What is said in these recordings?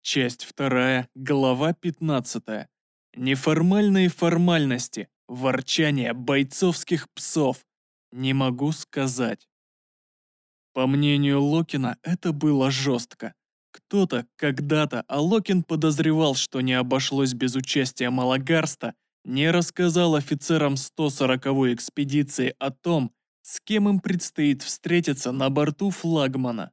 Часть 2, глава 15. Неформальные формальности, ворчание бойцовских псов. Не могу сказать. По мнению Локина, это было жестко. Кто-то когда-то, а Локин подозревал, что не обошлось без участия Малагарста, не рассказал офицерам 140-й экспедиции о том, с кем им предстоит встретиться на борту флагмана.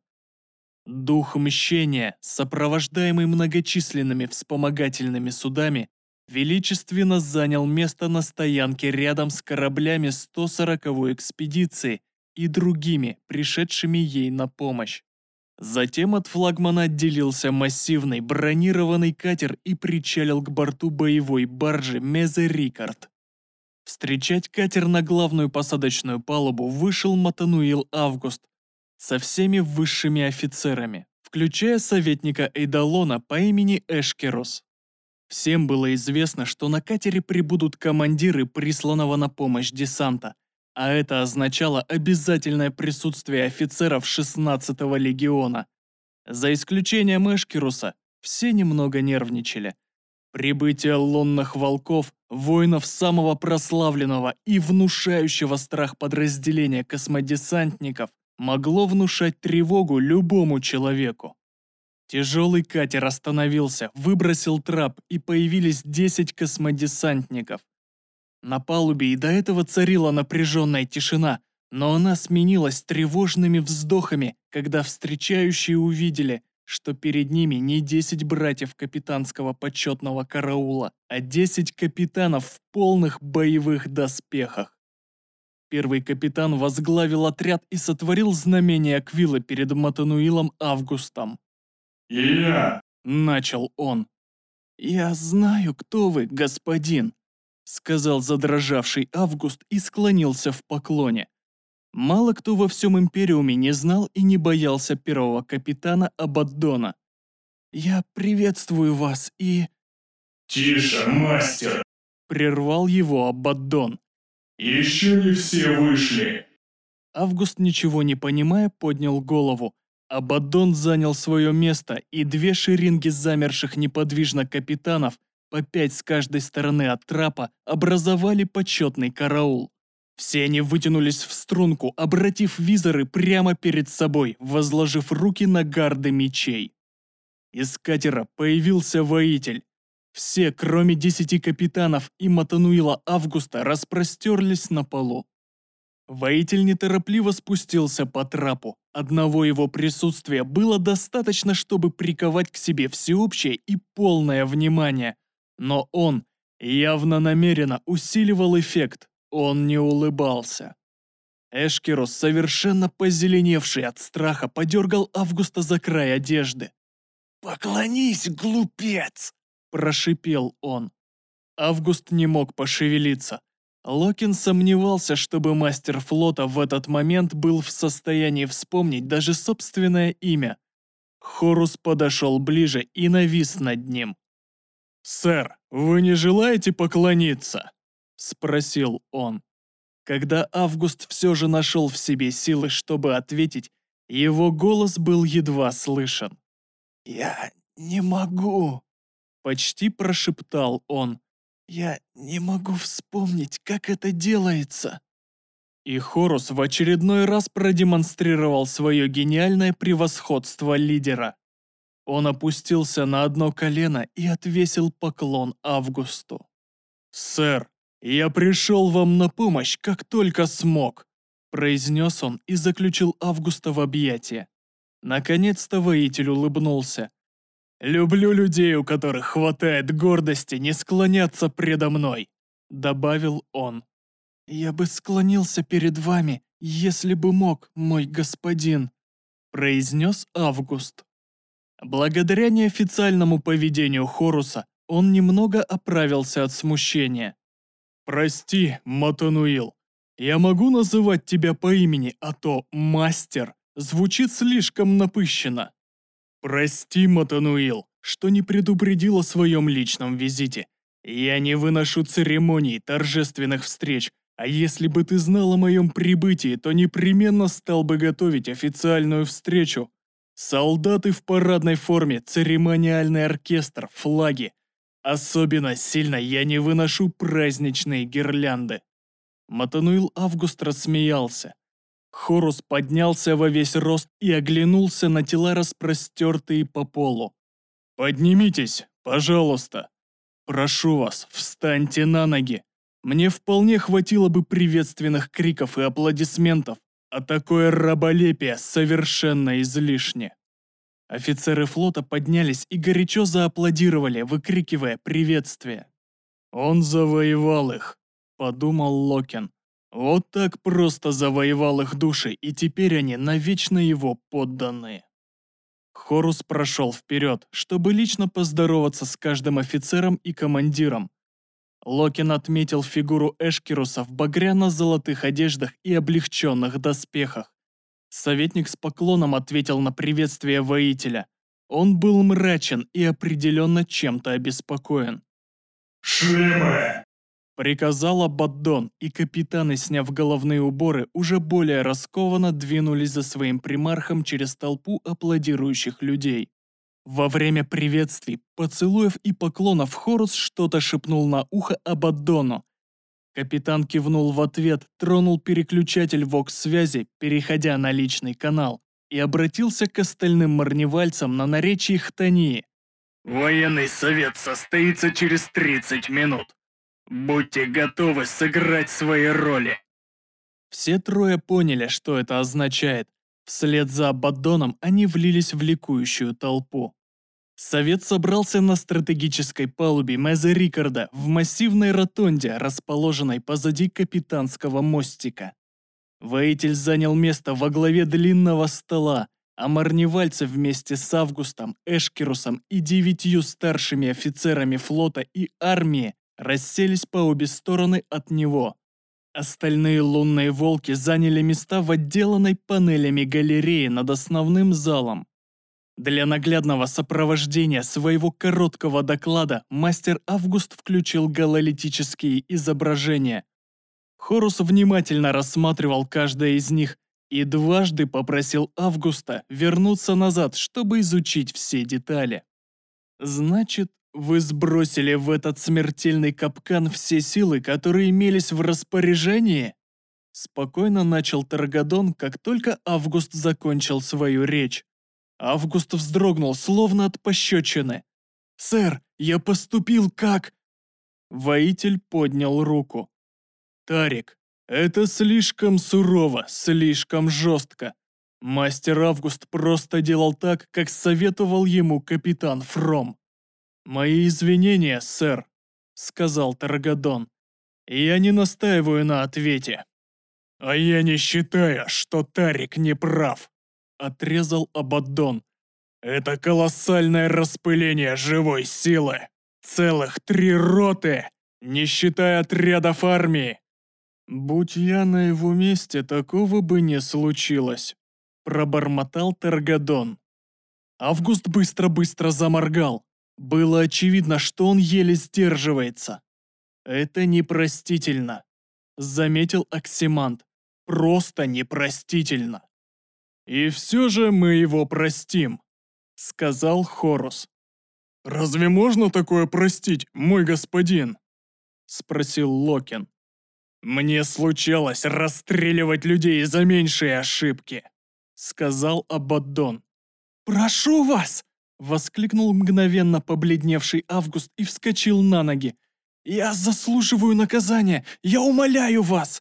Дух мщения, сопровождаемый многочисленными вспомогательными судами, величественно занял место на стоянке рядом с кораблями 140-й экспедиции и другими, пришедшими ей на помощь. Затем от флагмана отделился массивный бронированный катер и причалил к борту боевой баржи Мезе Рикард. Встречать катер на главную посадочную палубу вышел Матануил Август со всеми высшими офицерами, включая советника Эйдалона по имени Эшкерос. Всем было известно, что на катере прибудут командиры присланного на помощь десанта, а это означало обязательное присутствие офицеров 16-го легиона. За исключением Эшкеруса, все немного нервничали. Прибытие лунных волков, воинов самого прославленного и внушающего страх подразделения космодесантников, могло внушать тревогу любому человеку. Тяжелый катер остановился, выбросил трап, и появились 10 космодесантников. На палубе и до этого царила напряженная тишина, но она сменилась тревожными вздохами, когда встречающие увидели, что перед ними не 10 братьев капитанского почетного караула, а 10 капитанов в полных боевых доспехах. Первый капитан возглавил отряд и сотворил знамение Аквилы перед Матануилом Августом. «Я!» – начал он. «Я знаю, кто вы, господин», – сказал задрожавший Август и склонился в поклоне. Мало кто во всем Империуме не знал и не боялся первого капитана Абаддона. «Я приветствую вас и...» «Тише, мастер!» – прервал его Абаддон. «Еще не все вышли!» Август, ничего не понимая, поднял голову. Абаддон занял свое место, и две шеренги замерших неподвижно капитанов, по 5 с каждой стороны от трапа, образовали почетный караул. Все они вытянулись в струнку, обратив визоры прямо перед собой, возложив руки на гарды мечей. Из катера появился воитель. Все, кроме 10 капитанов и Матануила Августа, распростерлись на полу. Воитель неторопливо спустился по трапу. Одного его присутствия было достаточно, чтобы приковать к себе всеобщее и полное внимание. Но он явно намеренно усиливал эффект. Он не улыбался. Эшкерос, совершенно позеленевший от страха, подергал Августа за край одежды. «Поклонись, глупец!» – прошипел он. Август не мог пошевелиться. Локин сомневался, чтобы мастер флота в этот момент был в состоянии вспомнить даже собственное имя. Хорус подошел ближе и навис над ним. «Сэр, вы не желаете поклониться?» – спросил он. Когда Август все же нашел в себе силы, чтобы ответить, его голос был едва слышен. «Я не могу», – почти прошептал он. «Я не могу вспомнить, как это делается». И Хорус в очередной раз продемонстрировал свое гениальное превосходство лидера. Он опустился на одно колено и отвесил поклон Августу. «Сэр, я пришел вам на помощь, как только смог», произнес он и заключил Августа в объятия. Наконец-то воитель улыбнулся. «Люблю людей, у которых хватает гордости не склоняться предо мной», — добавил он. «Я бы склонился перед вами, если бы мог, мой господин», — произнес Август. Благодаря неофициальному поведению Хоруса он немного оправился от смущения. «Прости, Матануил, я могу называть тебя по имени, а то «мастер» звучит слишком напыщенно. Прости, Матануил, что не предупредил о своем личном визите. Я не выношу церемоний, торжественных встреч, а если бы ты знал о моем прибытии, то непременно стал бы готовить официальную встречу. Солдаты в парадной форме, церемониальный оркестр, флаги. Особенно сильно я не выношу праздничные гирлянды. Матануил Август рассмеялся. Хорус поднялся во весь рост и оглянулся на тела, распростертые по полу. «Поднимитесь, пожалуйста. Прошу вас, встаньте на ноги. Мне вполне хватило бы приветственных криков и аплодисментов, а такое раболепие совершенно излишне». Офицеры флота поднялись и горячо зааплодировали, выкрикивая приветствие. «Он завоевал их», — подумал Локин. «Вот так просто завоевал их души, и теперь они навечно его подданные». Хорус прошел вперед, чтобы лично поздороваться с каждым офицером и командиром. Локин отметил фигуру Эшкируса в багряно-золотых одеждах и облегченных доспехах. Советник с поклоном ответил на приветствие воителя. Он был мрачен и определенно чем-то обеспокоен. «Шлемы!» — приказал Абаддон, и капитаны, сняв головные уборы, уже более раскованно двинулись за своим примархом через толпу аплодирующих людей. Во время приветствий, поцелуев и поклонов Хорус что-то шепнул на ухо Абаддону. Капитан кивнул в ответ, тронул переключатель вокс-связи, переходя на личный канал, и обратился к остальным марневальцам на наречии хтонии. «Военный совет состоится через 30 минут. Будьте готовы сыграть свои роли». Все трое поняли, что это означает. Вслед за Абаддоном они влились в ликующую толпу. Совет собрался на стратегической палубе Мезе Рикарда в массивной ротонде, расположенной позади капитанского мостика. Воитель занял место во главе длинного стола, а марневальцы вместе с Августом, Эшкирусом и 9 старшими офицерами флота и армии расселись по обе стороны от него. Остальные лунные волки заняли места в отделанной панелями галереи над основным залом. Для наглядного сопровождения своего короткого доклада мастер Август включил гололитические изображения. Хорус внимательно рассматривал каждое из них и дважды попросил Августа вернуться назад, чтобы изучить все детали. «Значит, вы сбросили в этот смертельный капкан все силы, которые имелись в распоряжении?» Спокойно начал Таргадон, как только Август закончил свою речь. Август вздрогнул, словно от пощечины. «Сэр, я поступил как...» Воитель поднял руку. «Тарик, это слишком сурово, слишком жестко. Мастер Август просто делал так, как советовал ему капитан Фром». «Мои извинения, сэр», — сказал Таргадон. «Я не настаиваю на ответе». «А я не считаю, что Тарик не прав», — отрезал Абаддон. «Это колоссальное распыление живой силы. Целых 3 роты, не считая отрядов армии». «Будь я на его месте, такого бы не случилось», — пробормотал Таргадон. Август быстро-быстро заморгал. Было очевидно, что он еле сдерживается. «Это непростительно», — заметил Оксимант. «Просто непростительно». «И все же мы его простим», — сказал Хорус. «Разве можно такое простить, мой господин?» — спросил Локин. «Мне случалось расстреливать людей за меньшие ошибки», — сказал Абаддон. «Прошу вас!» — воскликнул мгновенно побледневший Август и вскочил на ноги. «Я заслуживаю наказания! Я умоляю вас!»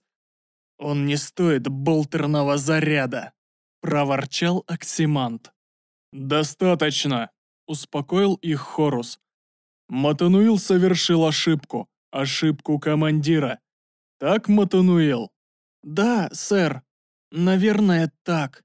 «Он не стоит болтерного заряда», — проворчал Оксимант. «Достаточно», — успокоил их Хорус. «Матануил совершил ошибку. Ошибку командира. Так, Матануил?» «Да, сэр. Наверное, так».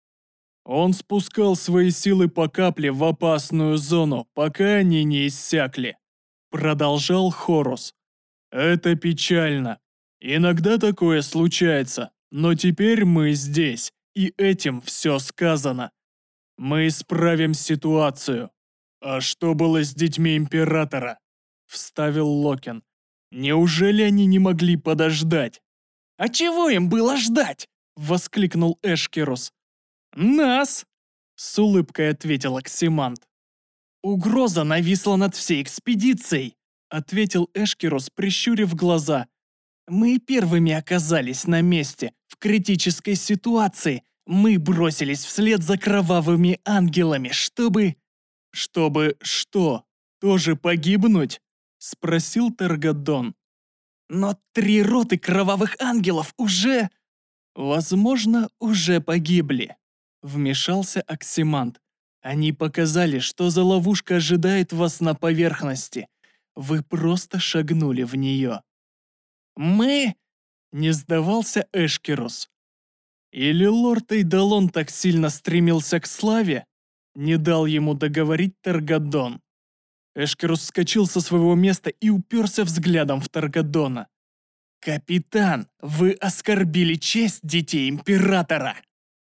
Он спускал свои силы по капле в опасную зону, пока они не иссякли. Продолжал Хорус. «Это печально. Иногда такое случается, но теперь мы здесь, и этим все сказано. Мы исправим ситуацию». «А что было с детьми Императора?» — вставил Локин. «Неужели они не могли подождать?» «А чего им было ждать?» — воскликнул Эшкирус. «Нас!» С улыбкой ответил Оксимант. «Угроза нависла над всей экспедицией», ответил Эшкерос, прищурив глаза. «Мы первыми оказались на месте, в критической ситуации. Мы бросились вслед за кровавыми ангелами, чтобы...» «Чтобы что? Тоже погибнуть?» спросил Таргадон. «Но 3 роты кровавых ангелов уже...» «Возможно, уже погибли», вмешался Оксимант. «Они показали, что за ловушка ожидает вас на поверхности. Вы просто шагнули в нее». «Мы...» — не сдавался Эшкерос. «Или лорд Эйдалон так сильно стремился к славе?» Не дал ему договорить Таргадон. Эшкерос вскочил со своего места и уперся взглядом в Таргадона. «Капитан, вы оскорбили честь детей Императора!»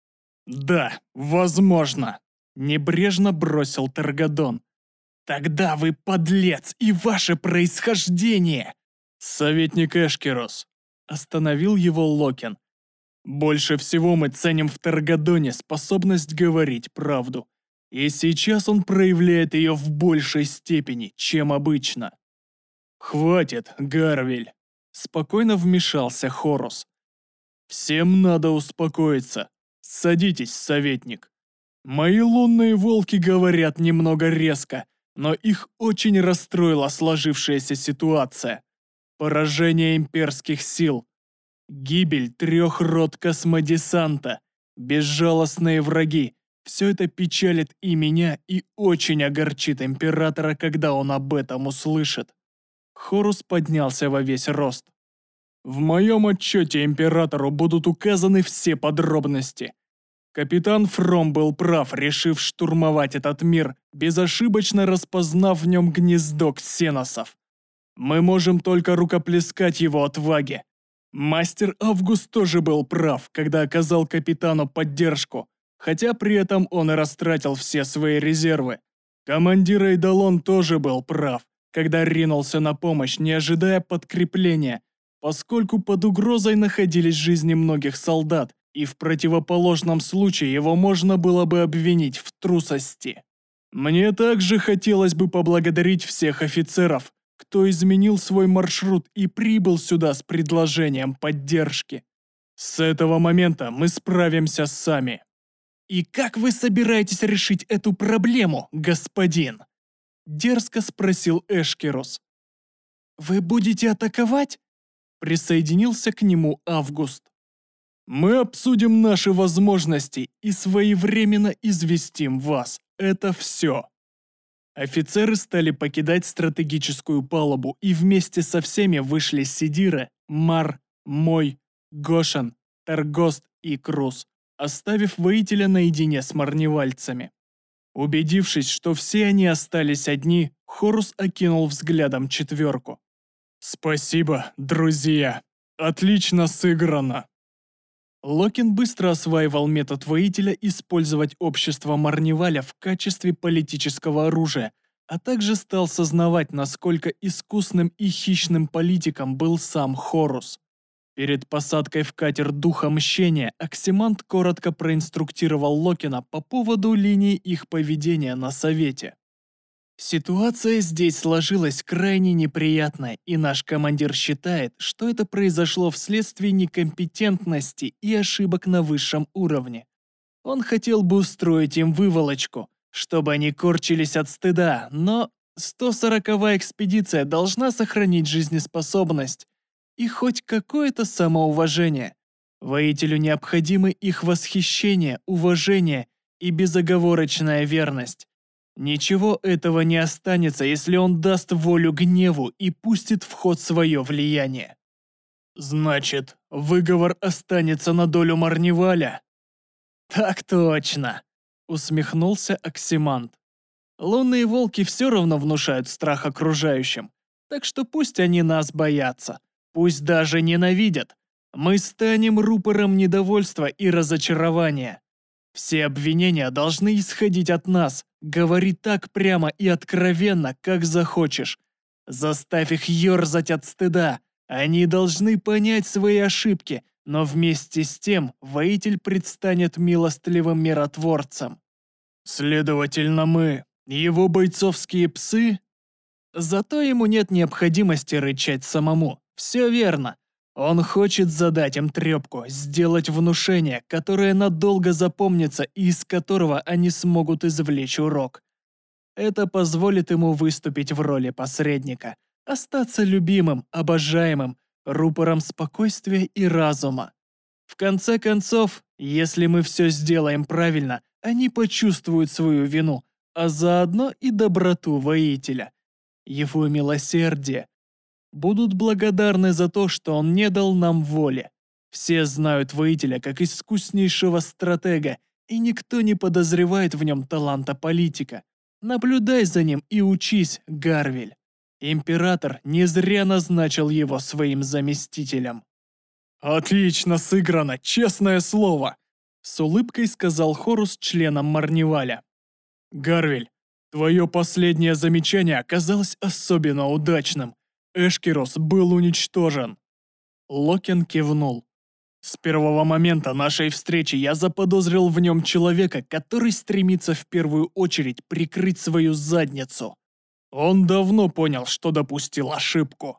«Да, возможно», — небрежно бросил Таргадон. «Тогда вы подлец и ваше происхождение!» «Советник Эшкерос», — остановил его Локин. «Больше всего мы ценим в Таргадоне способность говорить правду. И сейчас он проявляет ее в большей степени, чем обычно». «Хватит, Гарвель», — спокойно вмешался Хорус. «Всем надо успокоиться. Садитесь, советник. Мои лунные волки говорят немного резко, но их очень расстроила сложившаяся ситуация. Поражение имперских сил, гибель 3 рот космодесанта, безжалостные враги. Все это печалит и меня, и очень огорчит императора, когда он об этом услышит». Хорус поднялся во весь рост. «В моем отчете императору будут указаны все подробности. Капитан Фром был прав, решив штурмовать этот мир, безошибочно распознав в нем гнездо ксеносов. Мы можем только рукоплескать его отваге. Мастер Август тоже был прав, когда оказал капитану поддержку, хотя при этом он и растратил все свои резервы. Командир Эйдалон тоже был прав, когда ринулся на помощь, не ожидая подкрепления, поскольку под угрозой находились жизни многих солдат, и в противоположном случае его можно было бы обвинить в трусости. Мне также хотелось бы поблагодарить всех офицеров, кто изменил свой маршрут и прибыл сюда с предложением поддержки. С этого момента мы справимся сами». «И как вы собираетесь решить эту проблему, господин?» Дерзко спросил Эшкерос. «Вы будете атаковать?» Присоединился к нему Август. «Мы обсудим наши возможности и своевременно известим вас. Это все». Офицеры стали покидать стратегическую палубу и вместе со всеми вышли Сидира, Мар, Мой, Гошан, Таргост и Крус, оставив воителя наедине с марневальцами. Убедившись, что все они остались одни, Хорус окинул взглядом 4. «Спасибо, друзья. Отлично сыграно». Локин быстро осваивал метод воителя использовать общество Марневаля в качестве политического оружия, а также стал сознавать, насколько искусным и хищным политиком был сам Хорус. Перед посадкой в катер Духа Мщения Оксимант коротко проинструктировал Локина по поводу линии их поведения на Совете. «Ситуация здесь сложилась крайне неприятная, и наш командир считает, что это произошло вследствие некомпетентности и ошибок на высшем уровне. Он хотел бы устроить им выволочку, чтобы они корчились от стыда, но 140-я экспедиция должна сохранить жизнеспособность и хоть какое-то самоуважение. Воителю необходимы их восхищение, уважение и безоговорочная верность. Ничего этого не останется, если он даст волю гневу и пустит в ход свое влияние. Значит, выговор останется на долю Марневаля? Так точно, усмехнулся Оксимант. Лунные волки все равно внушают страх окружающим, так что пусть они нас боятся, пусть даже ненавидят. Мы станем рупором недовольства и разочарования. Все обвинения должны исходить от нас. Говори так прямо и откровенно, как захочешь. Заставь их ерзать от стыда. Они должны понять свои ошибки, но вместе с тем воитель предстанет милостливым миротворцем. Следовательно, мы его бойцовские псы? Зато ему нет необходимости рычать самому. Все верно. Он хочет задать им трепку, сделать внушение, которое надолго запомнится и из которого они смогут извлечь урок. Это позволит ему выступить в роли посредника, остаться любимым, обожаемым, рупором спокойствия и разума. В конце концов, если мы все сделаем правильно, они почувствуют свою вину, а заодно и доброту воителя. Его милосердие. Будут благодарны за то, что он не дал нам воли. Все знают воителя как искуснейшего стратега, и никто не подозревает в нем таланта политика. Наблюдай за ним и учись, Гарвель. Император не зря назначил его своим заместителем. «Отлично сыграно, честное слово!» С улыбкой сказал Хорус членам Марниваля. «Гарвель, твое последнее замечание оказалось особенно удачным. Эшкерос был уничтожен». Локен кивнул. «С первого момента нашей встречи я заподозрил в нем человека, который стремится в первую очередь прикрыть свою задницу. Он давно понял, что допустил ошибку».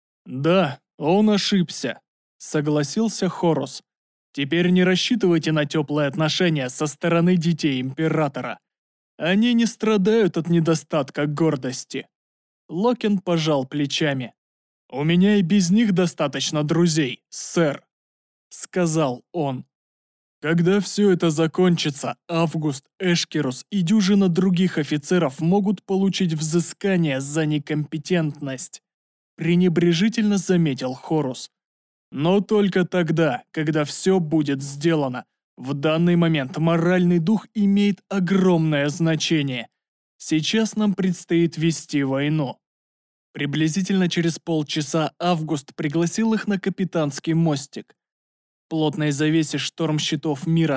«Да, он ошибся», — согласился Хорус. «Теперь не рассчитывайте на теплые отношения со стороны детей Императора. Они не страдают от недостатка гордости». Локен пожал плечами. «У меня и без них достаточно друзей, сэр», — сказал он. «Когда все это закончится, Август, Эшкерус и дюжина других офицеров могут получить взыскание за некомпетентность», — пренебрежительно заметил Хорус. «Но только тогда, когда все будет сделано. В данный момент моральный дух имеет огромное значение. Сейчас нам предстоит вести войну». Приблизительно через полчаса Август пригласил их на капитанский мостик. В плотной завесе шторм-щитов мира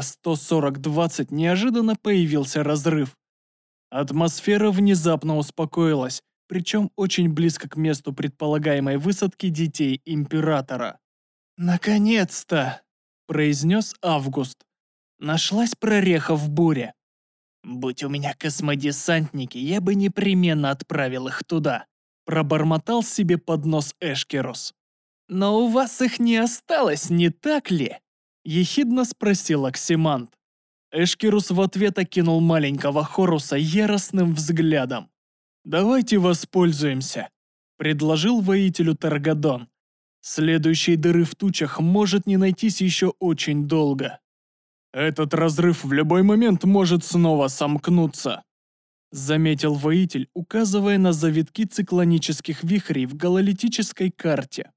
140-20 неожиданно появился разрыв. Атмосфера внезапно успокоилась, причем очень близко к месту предполагаемой высадки детей Императора. «Наконец-то!» – произнес Август. Нашлась прореха в буре. «Будь у меня космодесантники, я бы непременно отправил их туда», – пробормотал себе под нос Эшкерус. «Но у вас их не осталось, не так ли?» – ехидно спросил Оксимант. Эшкерус в ответ окинул маленького Хоруса яростным взглядом. «Давайте воспользуемся», – предложил воителю Таргадон. «Следующей дыры в тучах может не найтись еще очень долго. Этот разрыв в любой момент может снова сомкнуться», – заметил воитель, указывая на завитки циклонических вихрей в гололитической карте.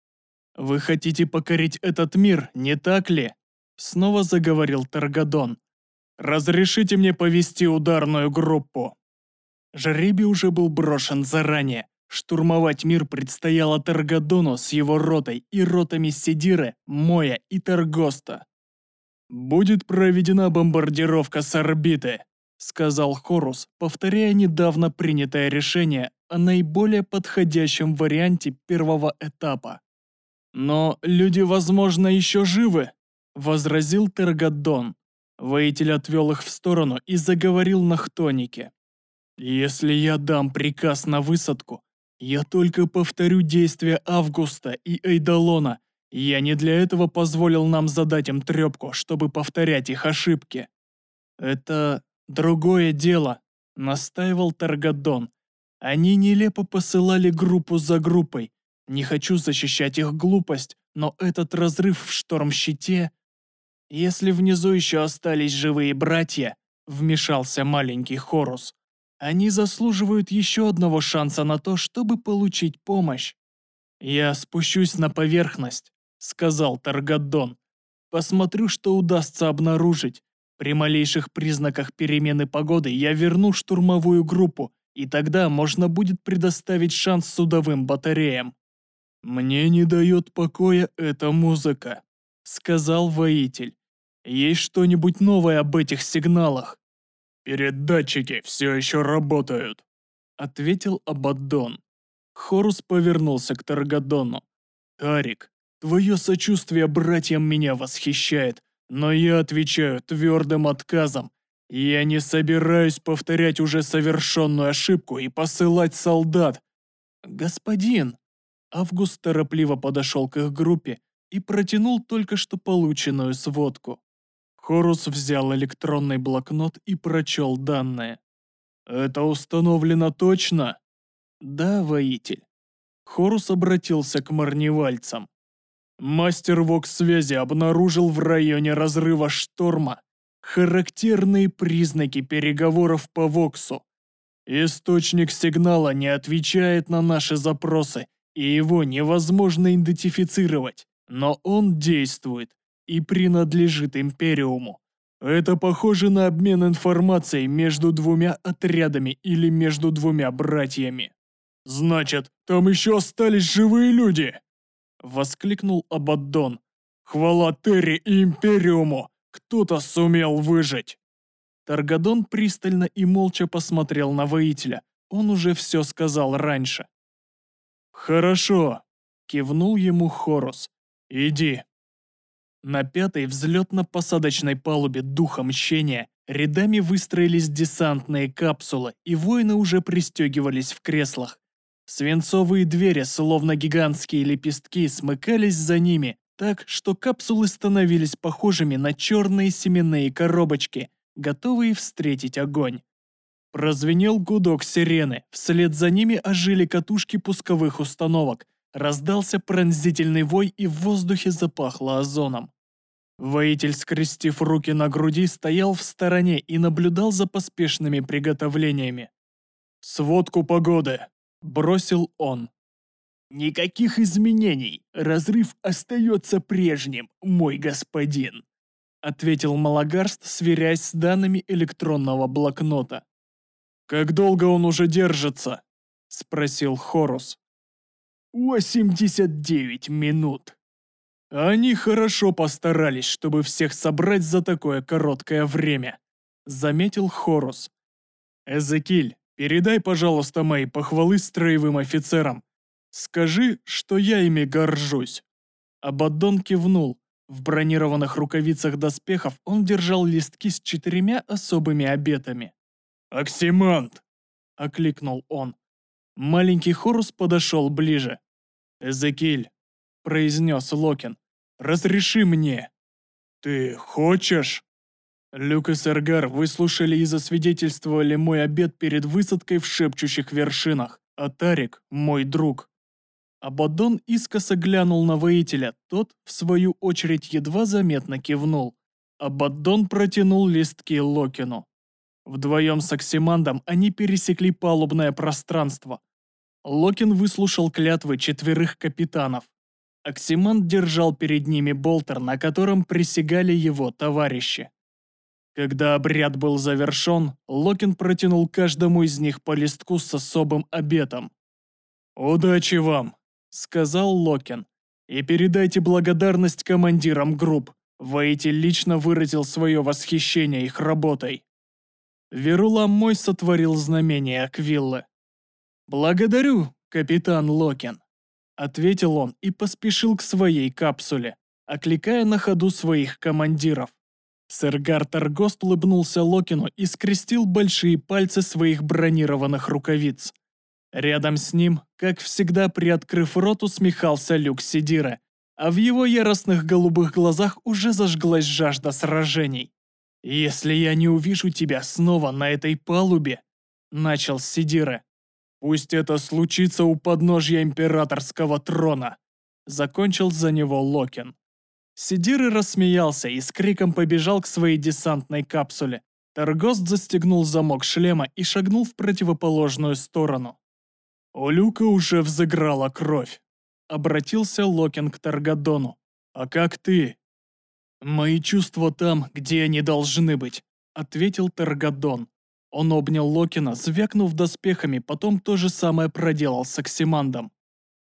«Вы хотите покорить этот мир, не так ли?» – снова заговорил Таргадон. «Разрешите мне повести ударную группу». Жребий уже был брошен заранее. Штурмовать мир предстояло Таргадону с его ротой и ротами Седиры, Моя и Таргоста. «Будет проведена бомбардировка с орбиты», — сказал Хорус, повторяя недавно принятое решение о наиболее подходящем варианте первого этапа. «Но люди, возможно, еще живы», — возразил Таргадон. Воитель отвел их в сторону и заговорил на хтонике. «Если я дам приказ на высадку, я только повторю действия Августа и Эйдолона. Я не для этого позволил нам задать им трепку, чтобы повторять их ошибки». «Это другое дело», — настаивал Таргадон. «Они нелепо посылали группу за группой. Не хочу защищать их глупость, но этот разрыв в штормщите...» «Если внизу еще остались живые братья», — вмешался маленький Хорус, «они заслуживают еще одного шанса на то, чтобы получить помощь». «Я спущусь на поверхность», — сказал Таргадон. «Посмотрю, что удастся обнаружить. При малейших признаках перемены погоды я верну штурмовую группу, и тогда можно будет предоставить шанс судовым батареям». «Мне не дает покоя эта музыка», — сказал воитель. «Есть что-нибудь новое об этих сигналах?» «Передатчики все еще работают», — ответил Абаддон. Хорус повернулся к Таргадону. «Тарик, твое сочувствие братьям меня восхищает, но я отвечаю твердым отказом. Я не собираюсь повторять уже совершенную ошибку и посылать солдат. Господин. Август торопливо подошел к их группе и протянул только что полученную сводку. Хорус взял электронный блокнот и прочел данные. «Это установлено точно?» «Да, воитель». Хорус обратился к марневальцам. Мастер ВОКС-связи обнаружил в районе разрыва шторма характерные признаки переговоров по ВОКСу. Источник сигнала не отвечает на наши запросы, и его невозможно идентифицировать, но он действует и принадлежит Империуму. Это похоже на обмен информацией между двумя отрядами или между двумя братьями. «Значит, там еще остались живые люди!» Воскликнул Абаддон. «Хвала Терри и Империуму! Кто-то сумел выжить!» Таргадон пристально и молча посмотрел на воителя. Он уже все сказал раньше. «Хорошо», — кивнул ему Хорус. «Иди». На пятой взлетно-посадочной палубе Духа Мщения рядами выстроились десантные капсулы, и воины уже пристегивались в креслах. Свинцовые двери, словно гигантские лепестки, смыкались за ними, так что капсулы становились похожими на черные семенные коробочки, готовые встретить огонь. Прозвенел гудок сирены, вслед за ними ожили катушки пусковых установок, раздался пронзительный вой и в воздухе запахло озоном. Воитель, скрестив руки на груди, стоял в стороне и наблюдал за поспешными приготовлениями. «Сводку погоды!» – бросил он. «Никаких изменений, разрыв остается прежним, мой господин», – ответил Малагарст, сверяясь с данными электронного блокнота. «Как долго он уже держится?» – спросил Хорус. 89 минут. Они хорошо постарались, чтобы всех собрать за такое короткое время, заметил Хорус. Эзекиль, передай, пожалуйста, мои похвалы строевым офицерам. Скажи, что я ими горжусь. Абаддон кивнул. В бронированных рукавицах доспехов он держал листки с 4 особыми обетами. «Оксимант!» – окликнул он. Маленький Хорус подошел ближе. «Эзекиль», – произнес Локин, – «разреши мне». «Ты хочешь?» Люк и Сергар выслушали и засвидетельствовали мой обет перед высадкой в шепчущих вершинах, а Тарик – мой друг. Абаддон искоса глянул на воителя, тот, в свою очередь, едва заметно кивнул. Абаддон протянул листки Локину. Вдвоем с Оксимандом они пересекли палубное пространство. Локин выслушал клятвы 4 капитанов. Оксиманд держал перед ними болтер, на котором присягали его товарищи. Когда обряд был завершен, Локин протянул каждому из них по листку с особым обетом. «Удачи вам!» – сказал Локин. «И передайте благодарность командирам групп. Воитель лично выразил свое восхищение их работой». Верулам мой сотворил знамение Аквиллы. «Благодарю, капитан Локин», — ответил он и поспешил к своей капсуле, окликая на ходу своих командиров. Сергар Таргост улыбнулся Локину и скрестил большие пальцы своих бронированных рукавиц. Рядом с ним, как всегда приоткрыв рот, усмехался Люк Сидира, а в его яростных голубых глазах уже зажглась жажда сражений. «Если я не увижу тебя снова на этой палубе», — начал Сидира, «пусть это случится у подножья императорского трона», — закончил за него Локин. Сидира рассмеялся и с криком побежал к своей десантной капсуле. Таргост застегнул замок шлема и шагнул в противоположную сторону. «У Люка уже взыграла кровь», — обратился Локин к Таргадону. «А как ты?» «Мои чувства там, где они должны быть», — ответил Таргадон. Он обнял Локина, звякнув доспехами, потом то же самое проделал с Оксимандом.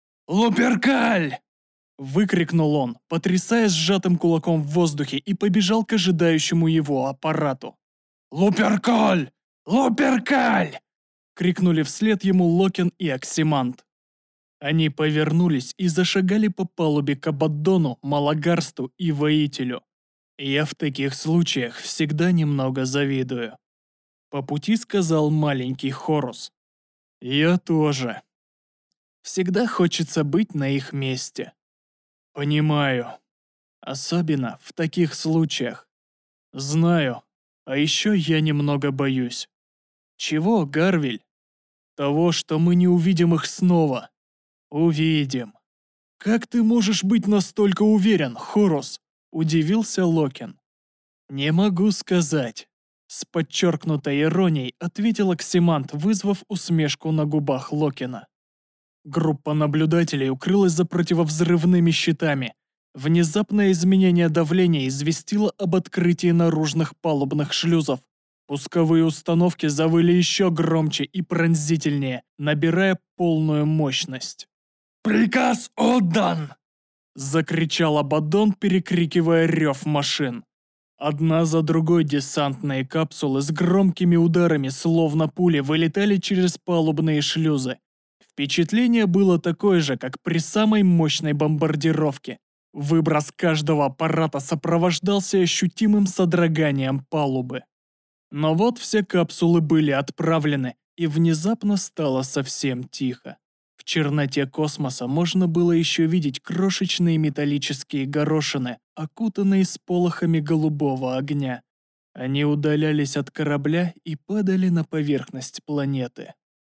«Луперкаль!» — выкрикнул он, потрясая сжатым кулаком в воздухе, и побежал к ожидающему его аппарату. «Луперкаль! Луперкаль!» — крикнули вслед ему Локин и Оксиманд. Они повернулись и зашагали по палубе к Абаддону, Малагарсту и Воителю. Я в таких случаях всегда немного завидую. По пути сказал маленький Хорус. Я тоже. Всегда хочется быть на их месте. Понимаю. Особенно в таких случаях. Знаю. А еще я немного боюсь. Чего, Гарвиль? Того, что мы не увидим их снова. Увидим. Как ты можешь быть настолько уверен, Хорус? Удивился Локин. Не могу сказать. С подчеркнутой иронией ответил Оксимант, вызвав усмешку на губах Локина. Группа наблюдателей укрылась за противовзрывными щитами. Внезапное изменение давления известило об открытии наружных палубных шлюзов. Пусковые установки завыли еще громче и пронзительнее, набирая полную мощность. «Приказ отдан!» – закричал Абаддон, перекрикивая рев машин. Одна за другой десантные капсулы с громкими ударами, словно пули, вылетали через палубные шлюзы. Впечатление было такое же, как при самой мощной бомбардировке. Выброс каждого аппарата сопровождался ощутимым содроганием палубы. Но вот все капсулы были отправлены, и внезапно стало совсем тихо. В черноте космоса можно было еще видеть крошечные металлические горошины, окутанные сполохами голубого огня. Они удалялись от корабля и падали на поверхность планеты.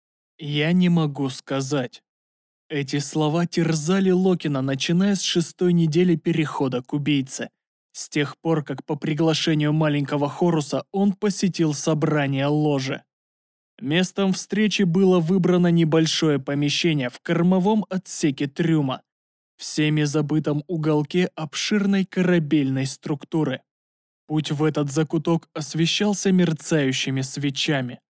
Я не могу сказать. Эти слова терзали Локина, начиная с 6-й недели перехода к убийце. С тех пор, как по приглашению маленького Хоруса он посетил собрание ложи. Местом встречи было выбрано небольшое помещение в кормовом отсеке трюма, всеми забытом уголке обширной корабельной структуры. Путь в этот закуток освещался мерцающими свечами.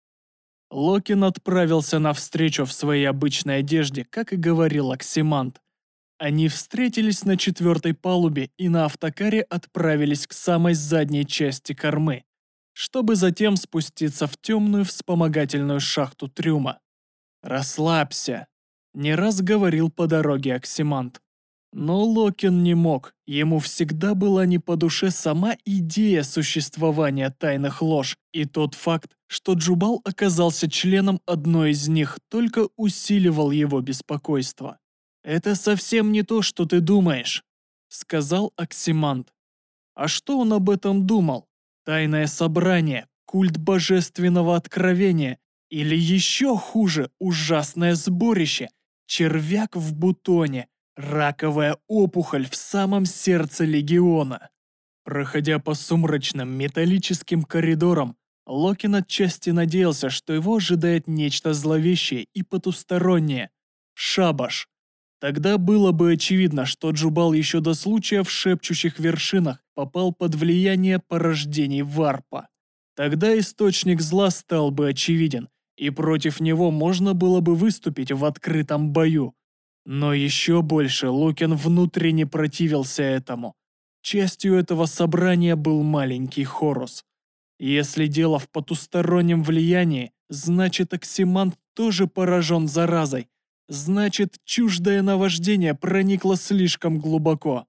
Локин отправился навстречу в своей обычной одежде, как и говорил Оксимант. Они встретились на 4-й палубе и на автокаре отправились к самой задней части кормы, чтобы затем спуститься в темную вспомогательную шахту трюма. «Расслабься», — не раз говорил по дороге Оксимант. Но Локин не мог, ему всегда была не по душе сама идея существования тайных лож, и тот факт, что Джубал оказался членом одной из них, только усиливал его беспокойство. «Это совсем не то, что ты думаешь», — сказал Оксимант. А что он об этом думал? Тайное собрание, культ божественного откровения или еще хуже, ужасное сборище, червяк в бутоне, раковая опухоль в самом сердце легиона. Проходя по сумрачным металлическим коридорам, Локин отчасти надеялся, что его ожидает нечто зловещее и потустороннее. Шабаш. Тогда было бы очевидно, что Джубал еще до случая в шепчущих вершинах попал под влияние порождений варпа. Тогда источник зла стал бы очевиден, и против него можно было бы выступить в открытом бою. Но еще больше Локин внутренне противился этому. Частью этого собрания был маленький Хорус. Если дело в потустороннем влиянии, значит Оксимант тоже поражен заразой. Значит, чуждое наваждение проникло слишком глубоко.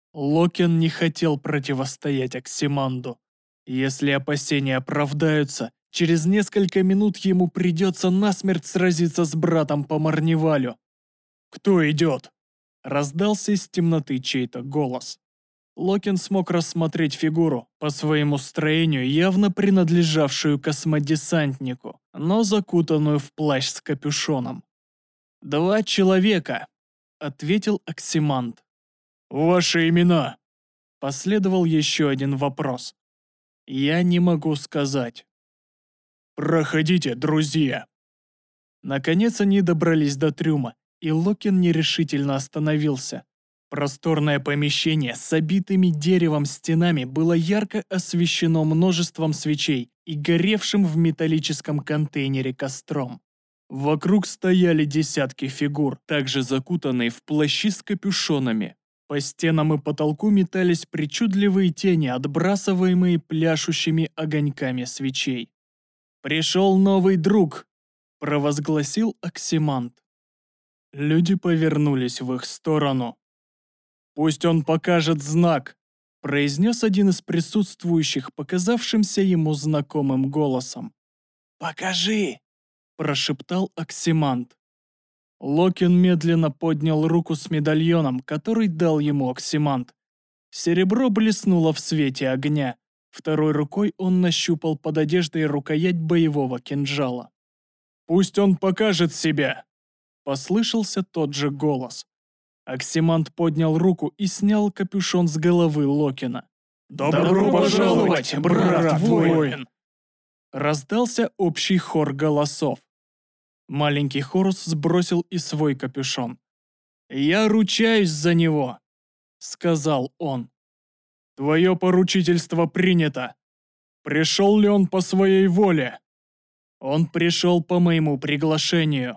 Локин не хотел противостоять Оксиманду. Если опасения оправдаются, через несколько минут ему придется насмерть сразиться с братом по Марневалю. «Кто идет?» – раздался из темноты чей-то голос. Локин смог рассмотреть фигуру, по своему строению явно принадлежавшую космодесантнику, но закутанную в плащ с капюшоном. «2 человека», — ответил Оксимант. «Ваши имена?» Последовал еще один вопрос. «Я не могу сказать». «Проходите, друзья». Наконец они добрались до трюма, и Локин нерешительно остановился. Просторное помещение с обитыми деревом стенами было ярко освещено множеством свечей и горевшим в металлическом контейнере костром. Вокруг стояли десятки фигур, также закутанные в плащи с капюшонами. По стенам и потолку метались причудливые тени, отбрасываемые пляшущими огоньками свечей. «Пришел новый друг», – провозгласил Оксимант. Люди повернулись в их сторону. «Пусть он покажет знак», произнес один из присутствующих, показавшимся ему знакомым голосом. «Покажи!» – прошептал Оксимант. Локин медленно поднял руку с медальоном, который дал ему Оксимант. Серебро блеснуло в свете огня. Второй рукой он нащупал под одеждой рукоять боевого кинжала. «Пусть он покажет себя!» – послышался тот же голос. Оксимант поднял руку и снял капюшон с головы Локина. Добро пожаловать, брат-воин! Раздался общий хор голосов. Маленький Хорус сбросил и свой капюшон. «Я ручаюсь за него», — сказал он. «Твое поручительство принято. Пришел ли он по своей воле?» «Он пришел по моему приглашению».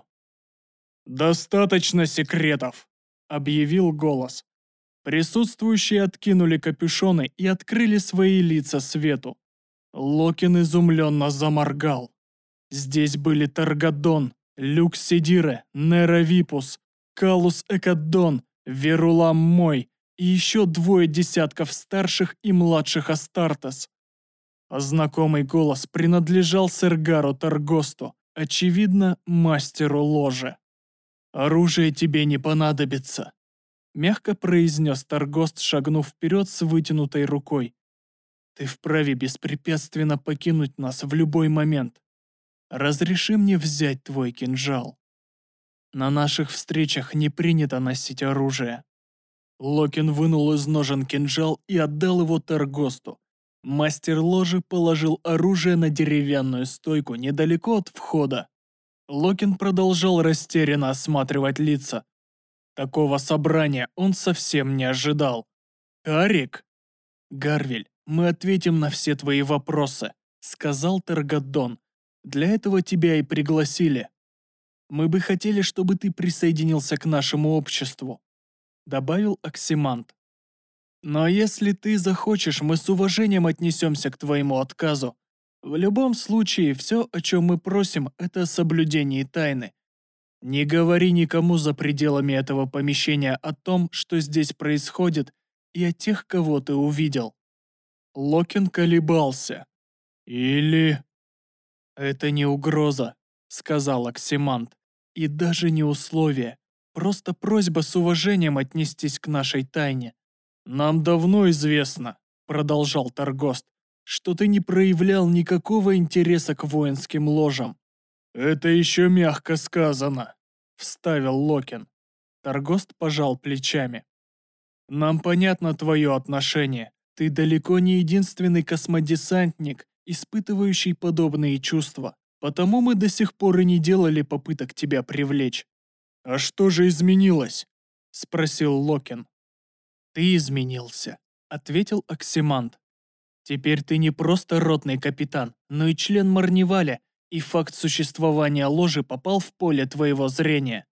«Достаточно секретов», — объявил голос. Присутствующие откинули капюшоны и открыли свои лица свету. Локин изумленно заморгал. Здесь были Таргадон, Люк Сидире, Нера Випус, Калус Экаддон, Верулам Мой и еще 2 десятков старших и младших Астартес. А знакомый голос принадлежал Сергару Таргосту, очевидно, мастеру ложи. «Оружие тебе не понадобится», — мягко произнес Таргост, шагнув вперед с вытянутой рукой. «Ты вправе беспрепятственно покинуть нас в любой момент. Разреши мне взять твой кинжал. На наших встречах не принято носить оружие». Локин вынул из ножен кинжал и отдал его Таргосту. Мастер ложи положил оружие на деревянную стойку недалеко от входа. Локин продолжал растерянно осматривать лица. Такого собрания он совсем не ожидал. «Арик?» «Гарвель, мы ответим на все твои вопросы», — сказал Таргадон. «Для этого тебя и пригласили. Мы бы хотели, чтобы ты присоединился к нашему обществу», — добавил Оксимант. «Но если ты захочешь, мы с уважением отнесемся к твоему отказу. В любом случае, все, о чем мы просим, это соблюдение тайны. Не говори никому за пределами этого помещения о том, что здесь происходит, и о тех, кого ты увидел». Локин колебался. «Или...» «Это не угроза», — сказал Оксимант, — «и даже не условие. Просто просьба с уважением отнестись к нашей тайне». «Нам давно известно», — продолжал Таргост, «что ты не проявлял никакого интереса к воинским ложам». «Это еще мягко сказано», — вставил Локин. Таргост пожал плечами. «Нам понятно твое отношение. Ты далеко не единственный космодесантник, испытывающий подобные чувства. Потому мы до сих пор и не делали попыток тебя привлечь». «А что же изменилось?» — спросил Локин. «Ты изменился», — ответил Оксимант. «Теперь ты не просто ротный капитан, но и член Марниваля, и факт существования ложи попал в поле твоего зрения».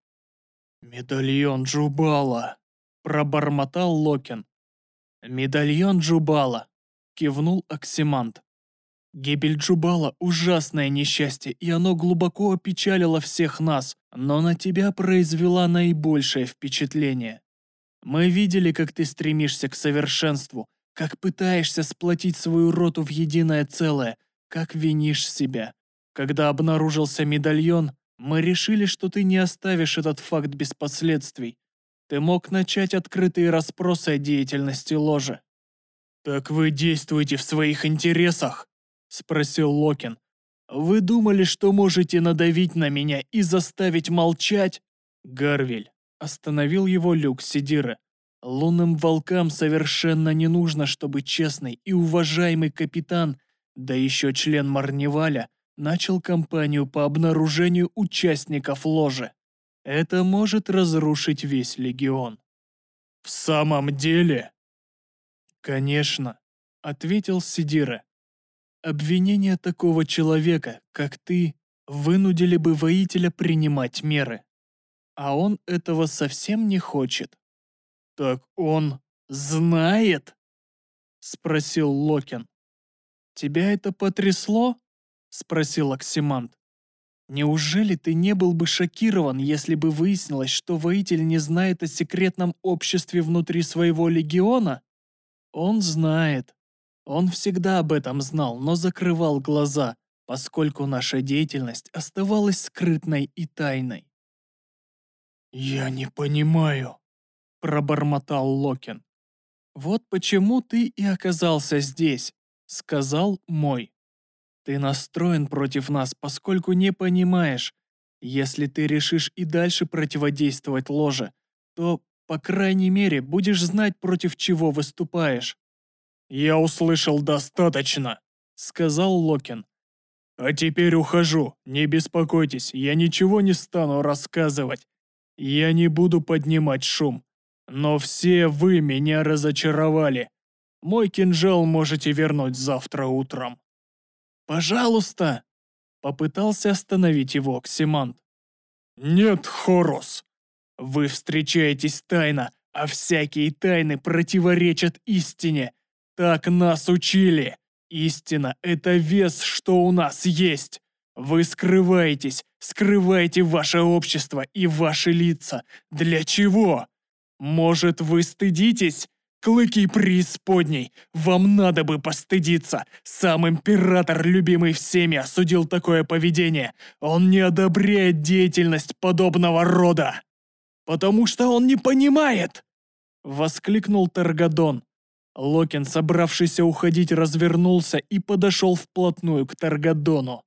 «Медальон Джубала», — пробормотал Локин. «Медальон Джубала», — кивнул Оксимант. «Гибель Джубала — ужасное несчастье, и оно глубоко опечалило всех нас, но на тебя произвела наибольшее впечатление. Мы видели, как ты стремишься к совершенству, как пытаешься сплотить свою роту в единое целое, как винишь себя. Когда обнаружился медальон, мы решили, что ты не оставишь этот факт без последствий. Ты мог начать открытые расспросы о деятельности ложи». «Так вы действуете в своих интересах?» — спросил Локин. «Вы думали, что можете надавить на меня и заставить молчать?» «Гарвель», — остановил его Люк Сидире. «Лунным волкам совершенно не нужно, чтобы честный и уважаемый капитан, да еще член Марниваля, начал кампанию по обнаружению участников ложи. Это может разрушить весь легион». «В самом деле?» «Конечно», — ответил Сидире. «Обвинения такого человека, как ты, вынудили бы воителя принимать меры. А он этого совсем не хочет». «Так он знает?» — спросил Локин. «Тебя это потрясло?» — спросил Оксимант. «Неужели ты не был бы шокирован, если бы выяснилось, что воитель не знает о секретном обществе внутри своего легиона?» Он знает. Он всегда об этом знал, но закрывал глаза, поскольку наша деятельность оставалась скрытной и тайной. «Я не понимаю», — пробормотал Локин. «Вот почему ты и оказался здесь», — сказал Мой. «Ты настроен против нас, поскольку не понимаешь. Если ты решишь и дальше противодействовать ложе, то, по крайней мере, будешь знать, против чего выступаешь». «Я услышал достаточно», — сказал Локин. «А теперь ухожу. Не беспокойтесь, я ничего не стану рассказывать. Я не буду поднимать шум. Но все вы меня разочаровали. Мой кинжал можете вернуть завтра утром». «Пожалуйста!» — попытался остановить его Оксимант. «Нет, Хорус!» «Вы встречаетесь тайно, а всякие тайны противоречат истине. Так нас учили. Истина — это вес, что у нас есть. Вы скрываете ваше общество и ваши лица. Для чего? Может, вы стыдитесь? Клыки преисподней, вам надо бы постыдиться. Сам император, любимый всеми, осудил такое поведение. Он не одобряет деятельность подобного рода. «Потому что он не понимает!» — воскликнул Таргадон. Локин, собравшийся уходить, развернулся и подошел вплотную к Таргадону.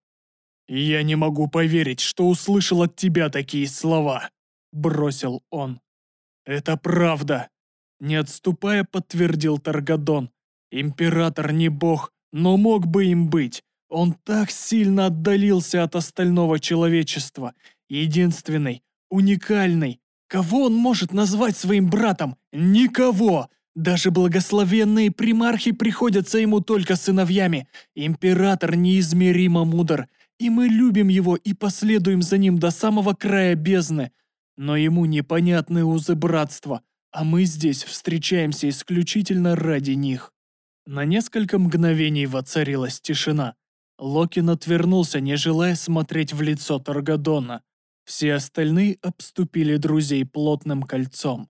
«Я не могу поверить, что услышал от тебя такие слова», — бросил он. «Это правда», — не отступая подтвердил Таргадон. «Император не бог, но мог бы им быть. Он так сильно отдалился от остального человечества. Единственный, уникальный. Кого он может назвать своим братом? Никого! Даже благословенные примархи приходятся ему только сыновьями. Император неизмеримо мудр, и мы любим его и последуем за ним до самого края бездны. Но ему непонятны узы братства, а мы здесь встречаемся исключительно ради них». На несколько мгновений воцарилась тишина. Локин отвернулся, не желая смотреть в лицо Таргадона. Все остальные обступили друзей плотным кольцом.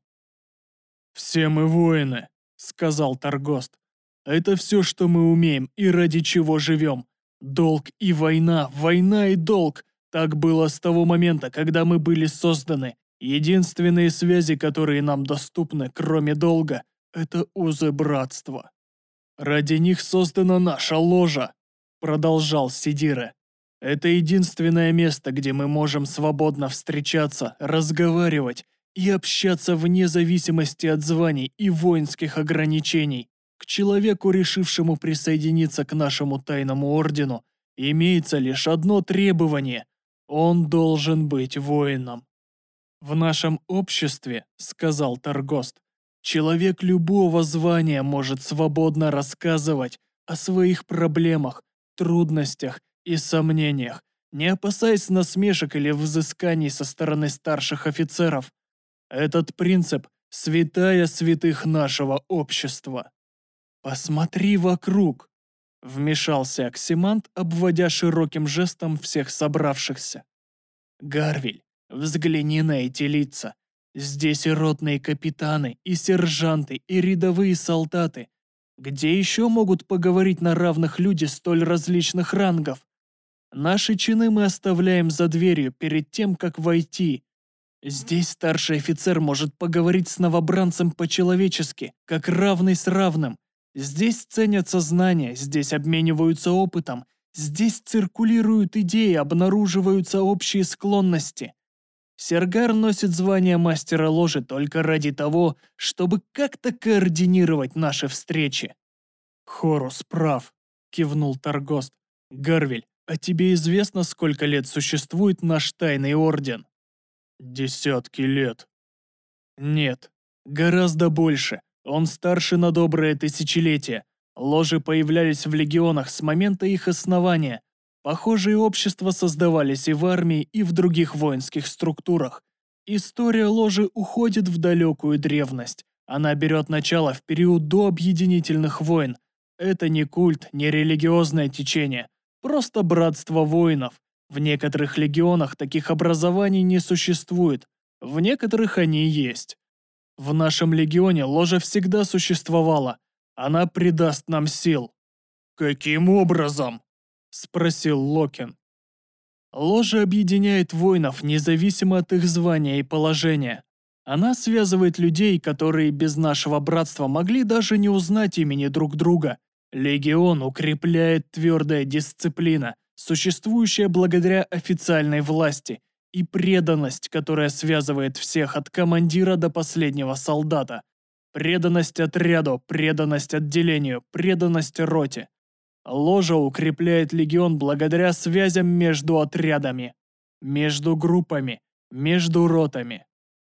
«Все мы воины», — сказал Таргост. «Это все, что мы умеем и ради чего живем. Долг и война, война и долг. Так было с того момента, когда мы были созданы. Единственные связи, которые нам доступны, кроме долга, это узы братства. Ради них создана наша ложа», — продолжал Сидира. «Это единственное место, где мы можем свободно встречаться, разговаривать и общаться вне зависимости от званий и воинских ограничений. К человеку, решившему присоединиться к нашему тайному ордену, имеется лишь одно требование – он должен быть воином». «В нашем обществе, — сказал Таргост, — человек любого звания может свободно рассказывать о своих проблемах, трудностях и сомнениях, не опасаясь насмешек или взысканий со стороны старших офицеров. Этот принцип – святая святых нашего общества. «Посмотри вокруг», – вмешался Оксимант, обводя широким жестом всех собравшихся. «Гарвиль, взгляни на эти лица. Здесь и ротные капитаны, и сержанты, и рядовые солдаты. Где еще могут поговорить на равных люди столь различных рангов? Наши чины мы оставляем за дверью перед тем, как войти. Здесь старший офицер может поговорить с новобранцем по-человечески, как равный с равным. Здесь ценятся знания, здесь обмениваются опытом, здесь циркулируют идеи, обнаруживаются общие склонности. Сергар носит звание мастера ложи только ради того, чтобы как-то координировать наши встречи». «Хорус прав», — кивнул Таргост. «Гарвиль, а тебе известно, сколько лет существует наш тайный орден?» «Десятки лет». «Нет, гораздо больше. Он старше на доброе тысячелетие. Ложи появлялись в легионах с момента их основания. Похожие общества создавались и в армии, и в других воинских структурах. История ложи уходит в далекую древность. Она берет начало в период до объединительных войн. Это не культ, не религиозное течение. Просто братство воинов. В некоторых легионах таких образований не существует. В некоторых они есть. В нашем легионе ложа всегда существовала. Она придаст нам сил». «Каким образом?» – спросил Локин. Ложа объединяет воинов, независимо от их звания и положения. Она связывает людей, которые без нашего братства могли даже не узнать имени друг друга. Легион укрепляет твердая дисциплина, существующая благодаря официальной власти, и преданность, которая связывает всех от командира до последнего солдата. Преданность отряду, преданность отделению, преданность роте. Ложа укрепляет легион благодаря связям между отрядами, между группами, между ротами.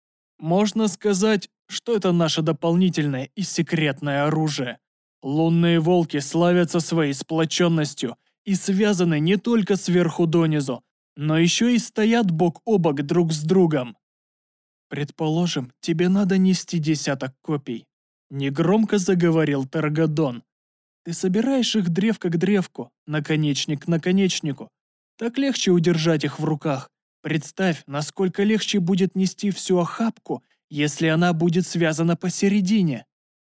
Можно сказать, что это наше дополнительное и секретное оружие. Лунные волки славятся своей сплоченностью и связаны не только сверху донизу, но еще и стоят бок о бок друг с другом. Предположим, тебе надо нести 10 копий. Негромко заговорил Таргадон. Ты собираешь их древко к древку, наконечник к наконечнику. Так легче удержать их в руках. Представь, насколько легче будет нести всю охапку, если она будет связана посередине.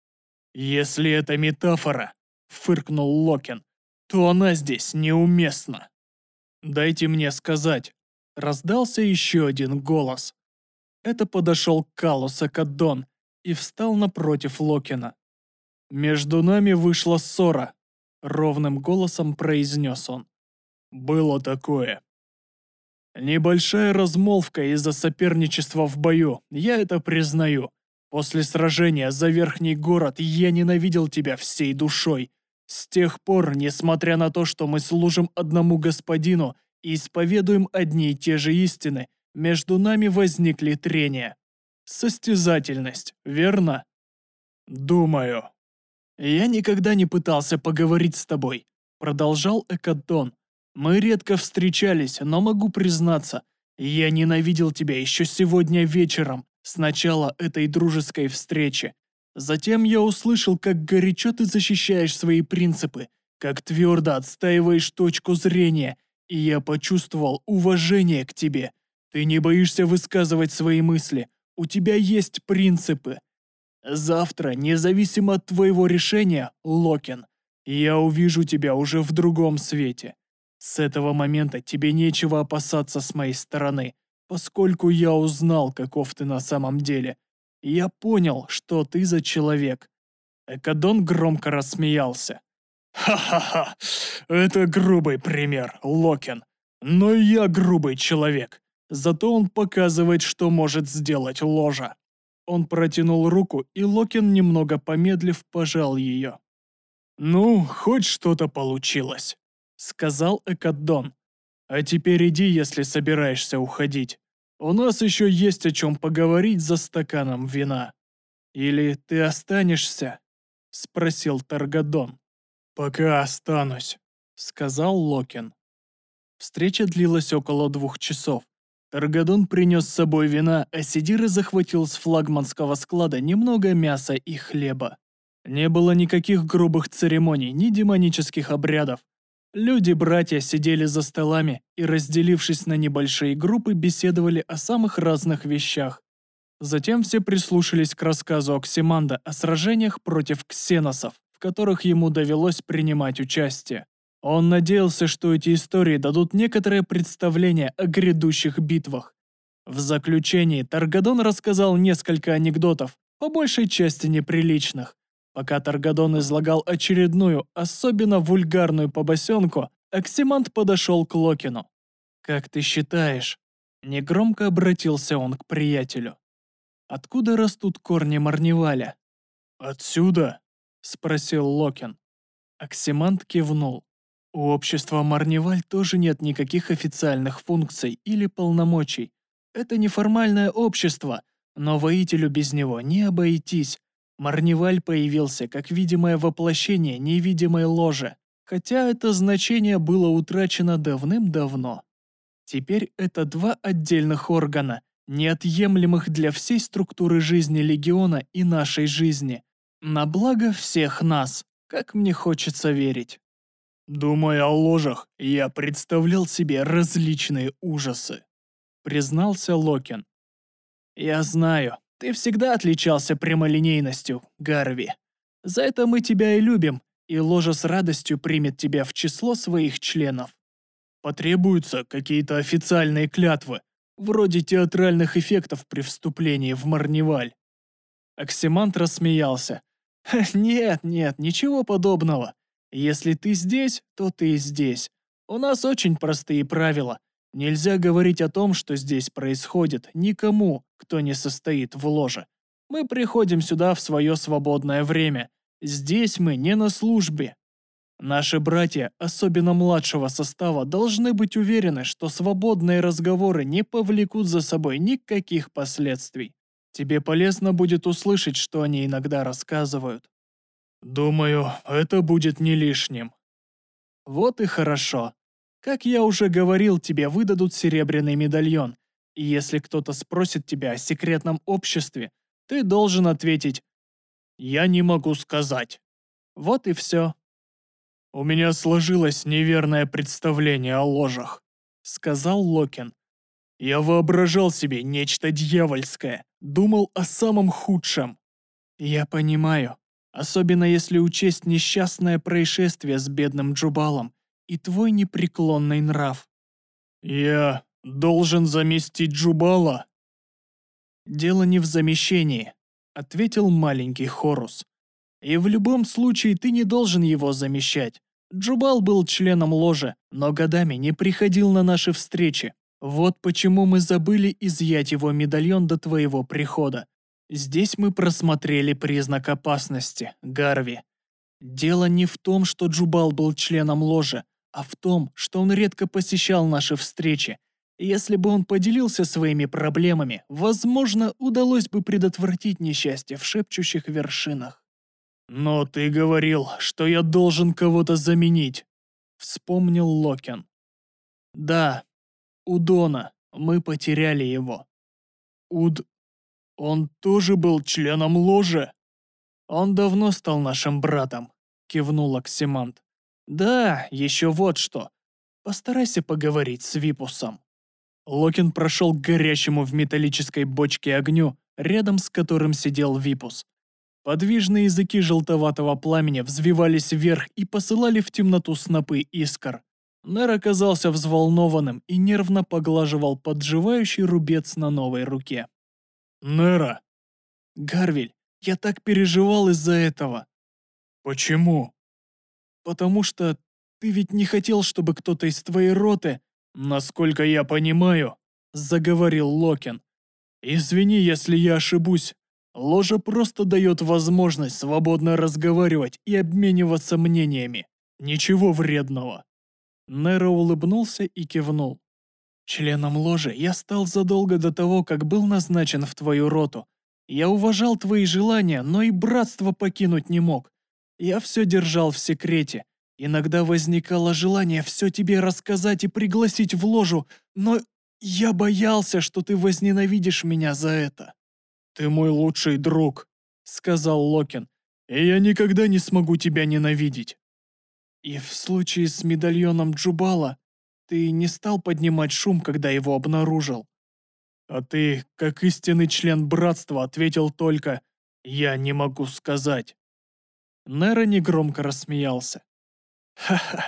«Если это метафора», — фыркнул Локин, — «то она здесь неуместна». «Дайте мне сказать», — раздался еще один голос. Это подошел Калус Экадон и встал напротив Локина. «Между нами вышла ссора», — ровным голосом произнес он. «Было такое. Небольшая размолвка из-за соперничества в бою, я это признаю. После сражения за Верхний город я ненавидел тебя всей душой. С тех пор, несмотря на то, что мы служим одному господину и исповедуем одни и те же истины, между нами возникли трения. Состязательность, верно? Думаю. Я никогда не пытался поговорить с тобой, продолжал Экадон. Мы редко встречались, но могу признаться, я ненавидел тебя еще сегодня вечером, с начала этой дружеской встречи. Затем я услышал, как горячо ты защищаешь свои принципы, как твердо отстаиваешь точку зрения, и я почувствовал уважение к тебе. Ты не боишься высказывать свои мысли, у тебя есть принципы. Завтра, независимо от твоего решения, Локин, я увижу тебя уже в другом свете. С этого момента тебе нечего опасаться с моей стороны, поскольку я узнал, каков ты на самом деле. Я понял, что ты за человек». Экадон громко рассмеялся. «Ха-ха-ха! Это грубый пример, Локин. Но и я грубый человек. Зато он показывает, что может сделать ложа». Он протянул руку, и Локин, немного помедлив, пожал ее. «Ну, хоть что-то получилось», — сказал Экадон. «А теперь иди, если собираешься уходить. У нас еще есть о чем поговорить за стаканом вина. Или ты останешься?» — спросил Таргадон. «Пока останусь», — сказал Локин. Встреча длилась около 2 часов. Таргадон принес с собой вина, а Сидира захватил с флагманского склада немного мяса и хлеба. Не было никаких грубых церемоний, ни демонических обрядов. Люди-братья сидели за столами и, разделившись на небольшие группы, беседовали о самых разных вещах. Затем все прислушались к рассказу Оксиманда о сражениях против ксеносов, в которых ему довелось принимать участие. Он надеялся, что эти истории дадут некоторое представление о грядущих битвах. В заключении Таргадон рассказал несколько анекдотов, по большей части неприличных. Пока Таргадон излагал очередную, особенно вульгарную побосенку, Оксиманд подошел к Локину. «Как ты считаешь?» Негромко обратился он к приятелю. «Откуда растут корни Марневаля?» «Отсюда?» — спросил Локин. Оксиманд кивнул. У общества Марневаль тоже нет никаких официальных функций или полномочий. Это неформальное общество, но воителю без него не обойтись. Марневаль появился как видимое воплощение невидимой ложи, хотя это значение было утрачено давным-давно. Теперь это 2 отдельных органа, неотъемлемых для всей структуры жизни Легиона и нашей жизни. На благо всех нас, как мне хочется верить. «Думая о ложах, я представлял себе различные ужасы», — признался Локин. «Я знаю, ты всегда отличался прямолинейностью, Гарви. За это мы тебя и любим, и ложа с радостью примет тебя в число своих членов. Потребуются какие-то официальные клятвы, вроде театральных эффектов при вступлении в Марниваль. Оксимант рассмеялся. «Нет, нет, ничего подобного. Если ты здесь, то ты здесь. У нас очень простые правила. Нельзя говорить о том, что здесь происходит, никому, кто не состоит в ложе. Мы приходим сюда в свое свободное время. Здесь мы не на службе. Наши братья, особенно младшего состава, должны быть уверены, что свободные разговоры не повлекут за собой никаких последствий. Тебе полезно будет услышать, что они иногда рассказывают». Думаю, это будет не лишним. Вот и хорошо. Как я уже говорил, тебе выдадут серебряный медальон, и если кто-то спросит тебя о секретном обществе, ты должен ответить «Я не могу сказать». Вот и все. «У меня сложилось неверное представление о ложах», — сказал Локин. «Я воображал себе нечто дьявольское, думал о самом худшем». Я понимаю, особенно если учесть несчастное происшествие с бедным Джубалом и твой непреклонный нрав. «Я должен заместить Джубала?» «Дело не в замещении», — ответил маленький Хорус. «И в любом случае ты не должен его замещать. Джубал был членом ложи, но годами не приходил на наши встречи. Вот почему мы забыли изъять его медальон до твоего прихода. Здесь мы просмотрели признак опасности, Гарви. Дело не в том, что Джубал был членом ложи, а в том, что он редко посещал наши встречи. Если бы он поделился своими проблемами, возможно, удалось бы предотвратить несчастье в шепчущих вершинах». «Но ты говорил, что я должен кого-то заменить», — вспомнил Локин. «Да, Удона, мы потеряли его». Он тоже был членом ложи?» «Он давно стал нашим братом», — кивнул Оксимант. «Да, еще вот что. Постарайся поговорить с Випусом». Локин прошел к горящему в металлической бочке огню, рядом с которым сидел Випус. Подвижные языки желтоватого пламени взвивались вверх и посылали в темноту снопы искр. Нер оказался взволнованным и нервно поглаживал подживающий рубец на новой руке. «Нера!» «Гарвиль, я так переживал из-за этого». «Почему?» «Потому что ты ведь не хотел, чтобы кто-то из твоей роты...» «Насколько я понимаю», — заговорил Локин. «Извини, если я ошибусь. Ложа просто дает возможность свободно разговаривать и обмениваться мнениями. Ничего вредного». Неро улыбнулся и кивнул. «Членом ложи я стал задолго до того, как был назначен в твою роту. Я уважал твои желания, но и братство покинуть не мог. Я все держал в секрете. Иногда возникало желание все тебе рассказать и пригласить в ложу, но я боялся, что ты возненавидишь меня за это». «Ты мой лучший друг», — сказал Локин, «и я никогда не смогу тебя ненавидеть». «И в случае с медальоном Джубала ты не стал поднимать шум, когда его обнаружил?» «А ты, как истинный член братства, ответил только «я не могу сказать». Неро негромко рассмеялся. «Ха-ха».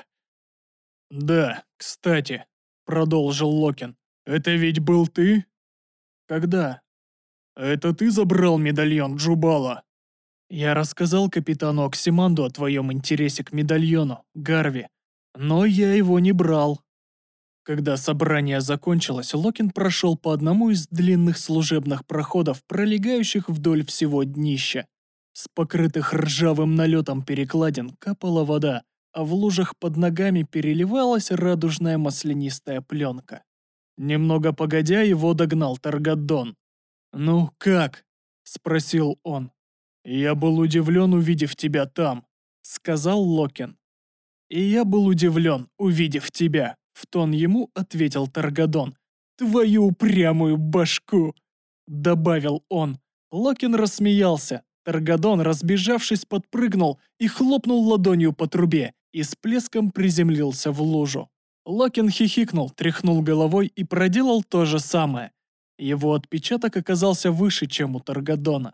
«Да, кстати», — продолжил Локин, «это ведь был ты?» «Когда?» «Это ты забрал медальон Джубала?» «Я рассказал капитану Оксиманду о твоем интересе к медальону, Гарви, но я его не брал». Когда собрание закончилось, Локин прошел по одному из длинных служебных проходов, пролегающих вдоль всего днища. С покрытых ржавым налетом перекладин капала вода, а в лужах под ногами переливалась радужная маслянистая пленка. Немного погодя, его догнал Таргадон. «Ну, как?» – спросил он. «Я был удивлен, увидев тебя там», – сказал Локин. «И я был удивлен, увидев тебя», – в тон ему ответил Таргадон. «Твою упрямую башку!» – добавил он. Локин рассмеялся. Таргадон, разбежавшись, подпрыгнул и хлопнул ладонью по трубе и с плеском приземлился в лужу. Локин хихикнул, тряхнул головой и проделал то же самое. Его отпечаток оказался выше, чем у Таргадона.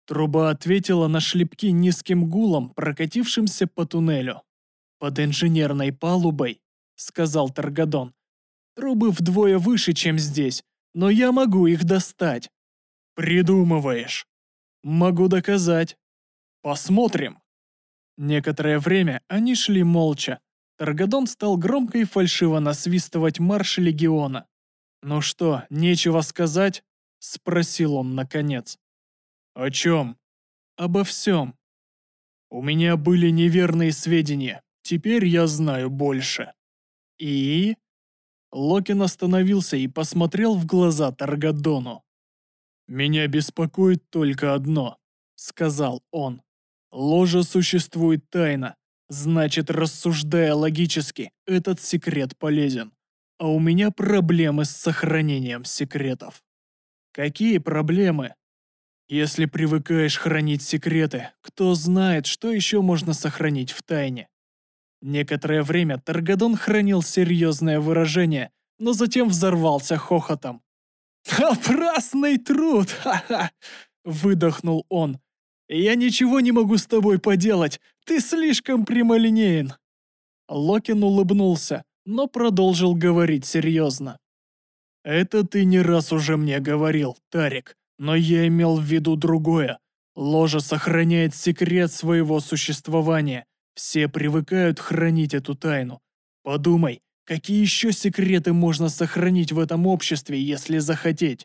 Труба ответила на шлепки низким гулом, прокатившимся по туннелю. «Под инженерной палубой», — сказал Таргадон. «Трубы вдвое выше, чем здесь, но я могу их достать». «Придумываешь». «Могу доказать». «Посмотрим». Некоторое время они шли молча. Таргадон стал громко и фальшиво насвистывать марш легиона. «Ну что, нечего сказать?» — спросил он наконец. «О чем?» «Обо всем. У меня были неверные сведения, теперь я знаю больше». «И?» Локин остановился и посмотрел в глаза Таргадону. «Меня беспокоит только одно», — сказал он. «Ложа существует тайно, значит, рассуждая логически, этот секрет полезен. А у меня проблемы с сохранением секретов». «Какие проблемы?» «Если привыкаешь хранить секреты, кто знает, что еще можно сохранить в тайне». Некоторое время Таргадон хранил серьезное выражение, но затем взорвался хохотом. «Напрасный труд! Ха-ха!» — выдохнул он. «Я ничего не могу с тобой поделать, ты слишком прямолинеен». Локин улыбнулся, но продолжил говорить серьезно. «Это ты не раз уже мне говорил, Тарик, но я имел в виду другое. Ложа сохраняет секрет своего существования. Все привыкают хранить эту тайну. Подумай, какие еще секреты можно сохранить в этом обществе, если захотеть?»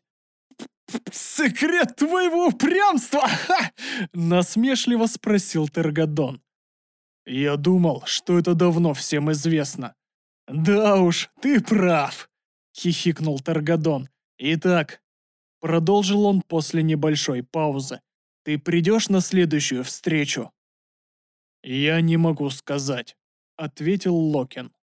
«Секрет твоего упрямства!» — насмешливо спросил Таргадон. «Я думал, что это давно всем известно». «Да уж, ты прав», — хихикнул Таргадон. «Итак», — продолжил он после небольшой паузы, «ты придешь на следующую встречу?» «Я не могу сказать», — ответил Локин.